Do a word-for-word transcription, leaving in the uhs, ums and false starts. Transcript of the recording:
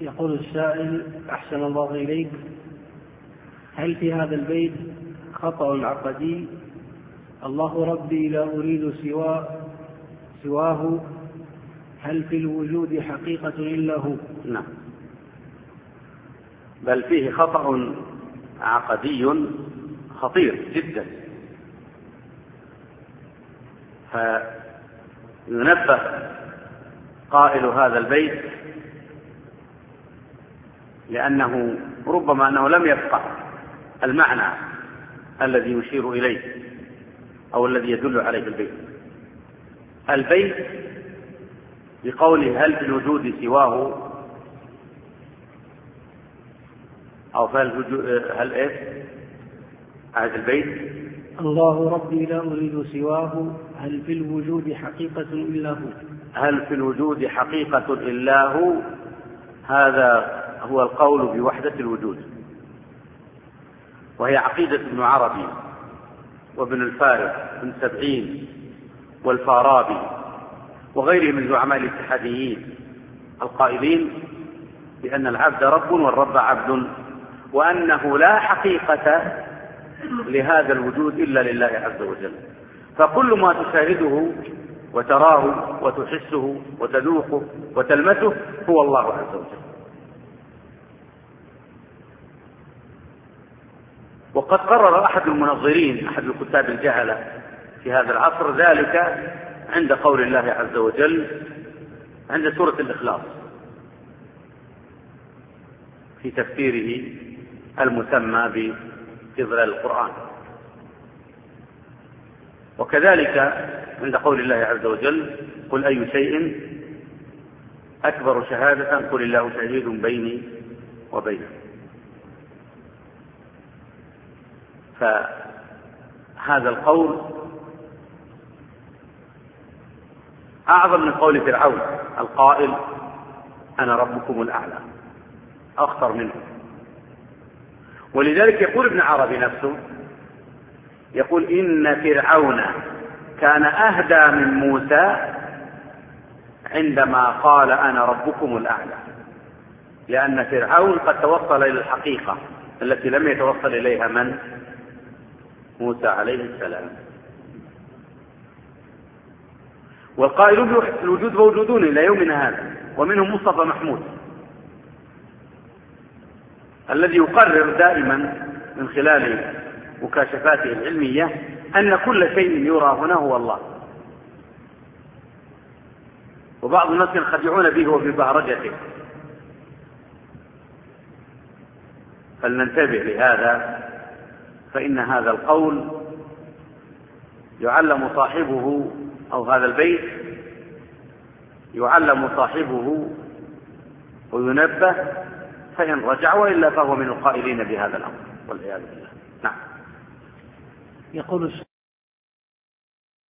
يقول السائل أحسن الله إليك، هل في هذا البيت خطأ عقدي؟ الله ربي لا أريد سوى سواه، هل في الوجود حقيقة إلا هو؟ نعم، بل فيه خطأ عقدي خطير جدا، فينبه قائل هذا البيت لأنه ربما أنه لم يفقه المعنى الذي يشير إليه أو الذي يدل عليه البيت. البيت بقوله هل في الوجود سواه أو هل إيه هذا البيت الله ربي لا أريد سواه، هل في الوجود حقيقة إلا هو. هل في الوجود حقيقة إلا هو، هذا هو القول بوحدة الوجود، وهي عقيدة ابن عربي وابن الفارس بن سبعين والفارابي وغيرهم من زعماء الاتحاديين القائلين بأن العبد رب والرب عبد، وأنه لا حقيقة لهذا الوجود إلا لله عز وجل، فكل ما تشاهده وتراه وتحسه وتذوقه وتلمسه هو الله عز وجل. وقد قرر أحد المنظرين أحد الكتاب الجهلة في هذا العصر ذلك عند قول الله عز وجل عند سورة الإخلاص في تفسيره المسمى بإظلال القرآن، وكذلك عند قول الله عز وجل قل أي شيء أكبر شهادة قل الله شهيد بيني وبينكم. فهذا القول أعظم من قول فرعون القائل أنا ربكم الأعلى، أخطر منه. ولذلك يقول ابن عربي نفسه يقول إن فرعون كان أهدى من موسى عندما قال أنا ربكم الأعلى، لأن فرعون قد توصل إلى الحقيقة التي لم يتوصل إليها من؟ موسى عليه السلام. والقائلون بوحدة الوجود موجودون إلى يومنا هذا، ومنهم مصطفى محمود الذي يقرر دائما من خلال مكاشفاته العلمية أن كل شيء يرى هنا هو الله، وبعض الناس ينخدعون به وببهرجته، فلننتبه لهذا، فإن هذا القول يعلم صاحبه أو هذا البيت يعلم صاحبه وينبه فإن رجع، وإلا فهو من القائلين بهذا الأمر والعياذ بالله. نعم. يقول